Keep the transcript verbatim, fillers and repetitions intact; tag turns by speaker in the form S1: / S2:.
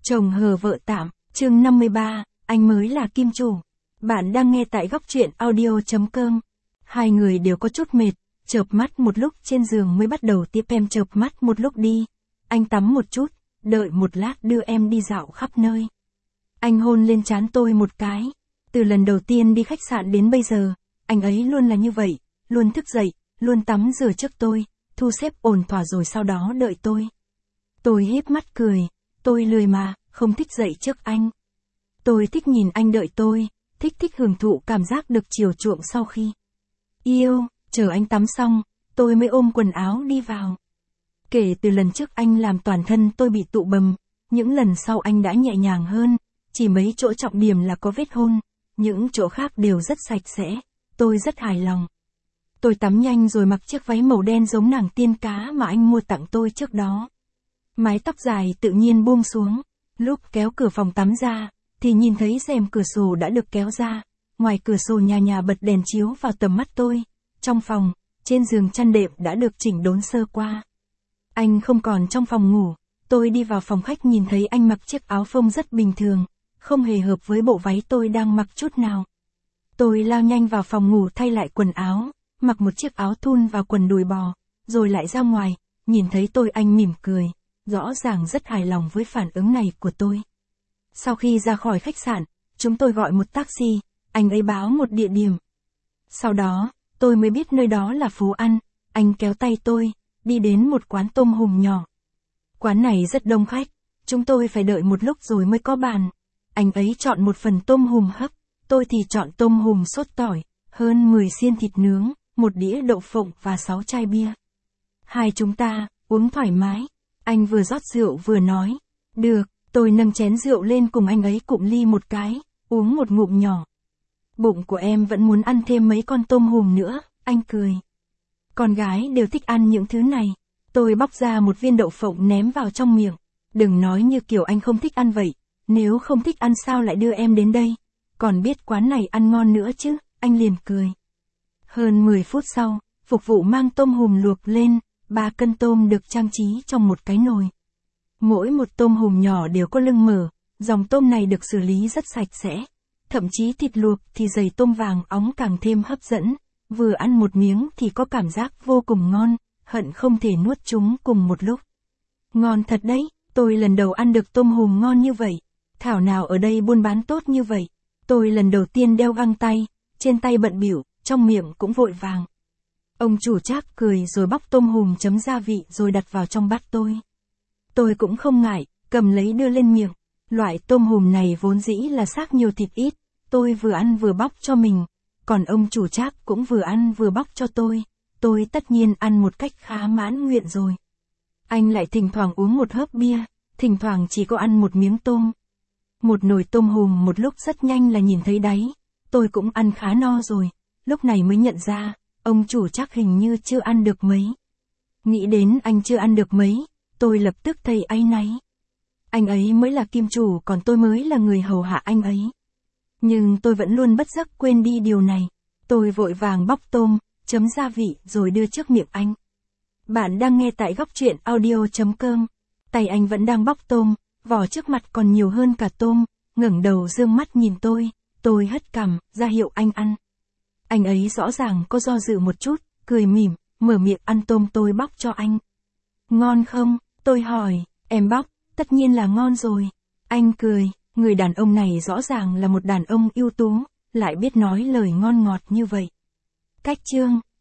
S1: Chồng hờ vợ tạm, chương năm mươi ba, anh mới là kim chủ. Bạn đang nghe tại góc truyện audio chấm com. Hai người đều có chút mệt, chợp mắt một lúc trên giường mới bắt đầu tiếp em chợp mắt một lúc đi. Anh tắm một chút, đợi một lát đưa em đi dạo khắp nơi. Anh hôn lên trán tôi một cái. Từ lần đầu tiên đi khách sạn đến bây giờ, anh ấy luôn là như vậy, luôn thức dậy, luôn tắm rửa trước tôi, thu xếp ổn thỏa rồi sau đó đợi tôi. Tôi híp mắt cười, tôi lười mà, không thích dậy trước anh. Tôi thích nhìn anh đợi tôi, thích thích hưởng thụ cảm giác được chiều chuộng sau khi yêu, chờ anh tắm xong, tôi mới ôm quần áo đi vào. Kể từ lần trước anh làm toàn thân tôi bị tụ bầm, những lần sau anh đã nhẹ nhàng hơn, chỉ mấy chỗ trọng điểm là có vết hôn, những chỗ khác đều rất sạch sẽ, tôi rất hài lòng. Tôi tắm nhanh rồi mặc chiếc váy màu đen giống nàng tiên cá mà anh mua tặng tôi trước đó. Mái tóc dài tự nhiên buông xuống, lúc kéo cửa phòng tắm ra, thì nhìn thấy rèm cửa sổ đã được kéo ra, ngoài cửa sổ nhà nhà bật đèn chiếu vào tầm mắt tôi, trong phòng, trên giường chăn đệm đã được chỉnh đốn sơ qua. Anh không còn trong phòng ngủ, tôi đi vào phòng khách nhìn thấy anh mặc chiếc áo phông rất bình thường, không hề hợp với bộ váy tôi đang mặc chút nào. Tôi lao nhanh vào phòng ngủ thay lại quần áo, mặc một chiếc áo thun vào quần đùi bò, rồi lại ra ngoài, nhìn thấy tôi anh mỉm cười, rõ ràng rất hài lòng với phản ứng này của tôi. Sau khi ra khỏi khách sạn, chúng tôi gọi một taxi, anh ấy báo một địa điểm. Sau đó, tôi mới biết nơi đó là Phú Ăn, anh kéo tay tôi, đi đến một quán tôm hùm nhỏ. Quán này rất đông khách, chúng tôi phải đợi một lúc rồi mới có bàn. Anh ấy chọn một phần tôm hùm hấp, tôi thì chọn tôm hùm sốt tỏi, hơn mười xiên thịt nướng, một đĩa đậu phộng và sáu chai bia. Hai chúng ta, uống thoải mái. Anh vừa rót rượu vừa nói. Được, tôi nâng chén rượu lên cùng anh ấy cụm ly một cái, uống một ngụm nhỏ. Bụng của em vẫn muốn ăn thêm mấy con tôm hùm nữa, anh cười. Con gái đều thích ăn những thứ này. Tôi bóc ra một viên đậu phộng ném vào trong miệng. Đừng nói như kiểu anh không thích ăn vậy. Nếu không thích ăn sao lại đưa em đến đây? Còn biết quán này ăn ngon nữa chứ, anh liền cười. Hơn mười phút sau, phục vụ mang tôm hùm luộc lên, ba cân tôm được trang trí trong một cái nồi. Mỗi một tôm hùm nhỏ đều có lưng mở, dòng tôm này được xử lý rất sạch sẽ. Thậm chí thịt luộc thì dày tôm vàng óng càng thêm hấp dẫn, vừa ăn một miếng thì có cảm giác vô cùng ngon, hận không thể nuốt chúng cùng một lúc. Ngon thật đấy, tôi lần đầu ăn được tôm hùm ngon như vậy. Thảo nào ở đây buôn bán tốt như vậy. Tôi lần đầu tiên đeo găng tay, trên tay bận bịu, trong miệng cũng vội vàng. Ông chủ Trác cười rồi bóc tôm hùm chấm gia vị rồi đặt vào trong bát tôi. Tôi cũng không ngại, cầm lấy đưa lên miệng. Loại tôm hùm này vốn dĩ là xác nhiều thịt ít, tôi vừa ăn vừa bóc cho mình, còn ông chủ Trác cũng vừa ăn vừa bóc cho tôi. Tôi tất nhiên ăn một cách khá mãn nguyện rồi. Anh lại thỉnh thoảng uống một hớp bia, thỉnh thoảng chỉ có ăn một miếng tôm. Một nồi tôm hùm một lúc rất nhanh là nhìn thấy đáy, tôi cũng ăn khá no rồi, lúc này mới nhận ra, ông chủ Trác hình như chưa ăn được mấy. Nghĩ đến anh chưa ăn được mấy, tôi lập tức thấy áy náy. Anh ấy mới là kim chủ còn tôi mới là người hầu hạ anh ấy. Nhưng tôi vẫn luôn bất giấc quên đi điều này. Tôi vội vàng bóc tôm, chấm gia vị rồi đưa trước miệng anh. Bạn đang nghe tại góc truyện audio chấm com. Tay anh vẫn đang bóc tôm, vỏ trước mặt còn nhiều hơn cả tôm, ngẩng đầu dương mắt nhìn tôi, tôi hất cằm, ra hiệu anh ăn. Anh ấy rõ ràng có do dự một chút, cười mỉm, mở miệng ăn tôm tôi bóc cho anh. Ngon không? Tôi hỏi, em bóc, tất nhiên là ngon rồi. Anh cười, người đàn ông này rõ ràng là một đàn ông ưu tú, lại biết nói lời ngon ngọt như vậy. Cách chương